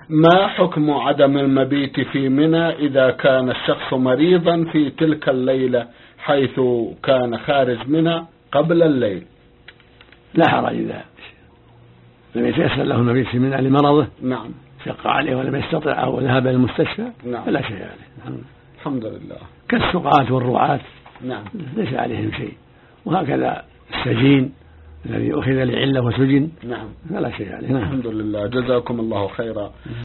ما حكم عدم المبيت في منى إذا كان الشخص مريضا في تلك الليلة حيث كان خارج منى قبل الليل؟ لا حرج إذا لم يتيسر له المبيت في منى لمرضه، نعم، شق عليه ولم يستطع أو ذهب إلى المستشفى، نعم، فلا شيء عليه. الحمد لله. كالسقاة والرعاة، نعم، ليس عليهم شيء. وهكذا السجين الذي أخذ لعلة وسجن، نعم، فلا شيء عليه. الحمد لله. جزاكم الله خيرا.